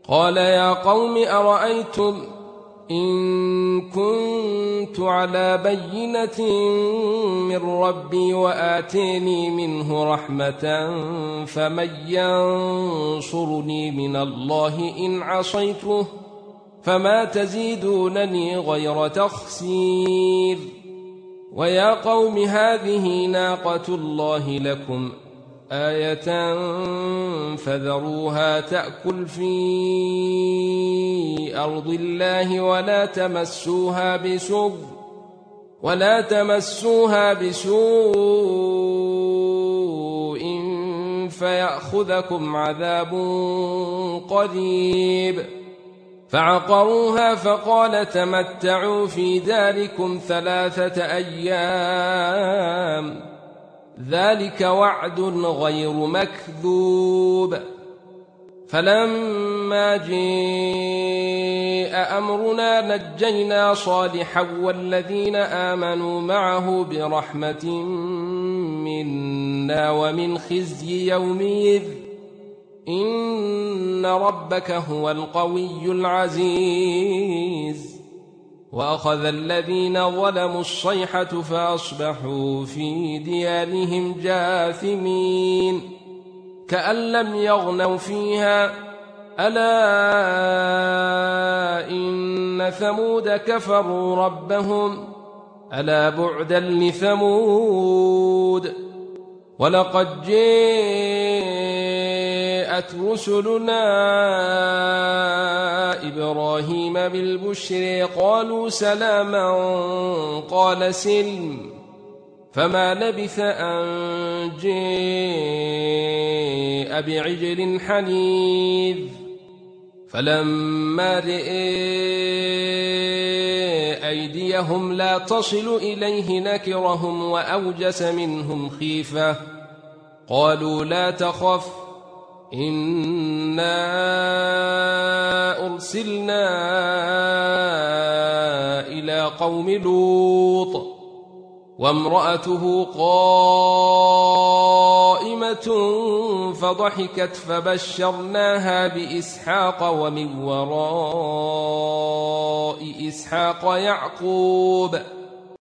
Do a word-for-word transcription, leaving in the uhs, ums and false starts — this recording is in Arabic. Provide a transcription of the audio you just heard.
قال يا قوم أرأيتم إن كنت على بينة من ربي وآتيني منه رحمة فمن ينصرني من الله إن عصيته فما تزيدونني غير تخسير ويا قوم هذه ناقة الله لكم آية فذروها تأكل في أرض الله ولا تمسوها بسوء ولا تمسوها بسوء فيأخذكم عذاب قريب فعقروها فقال تمتعوا في داركم ثلاثة أيام ذلك وعد غير مكذوب فلما جاء أمرنا نجينا صالحا والذين آمنوا معه برحمة منا ومن خزي يومئذ إن ربك هو القوي العزيز وأخذ الذين ظلموا الصيحة فأصبحوا في ديارهم جاثمين كأن لم يغنوا فيها ألا إن ثمود كفروا ربهم ألا بعدا لثمود ولقد جاءت رسلنا إبراهيم بالبشر قالوا سلاما قال سلم فما لبث أن جاء بعجل حنيذ فلما رأى أيديهم لا تصل إليه نكرهم وأوجس منهم خيفة قالوا لا تخف إنا أرسلنا إلى قوم لوط وامرأته قائمة فضحكت فبشرناها بإسحاق ومن وراء إسحاق يعقوب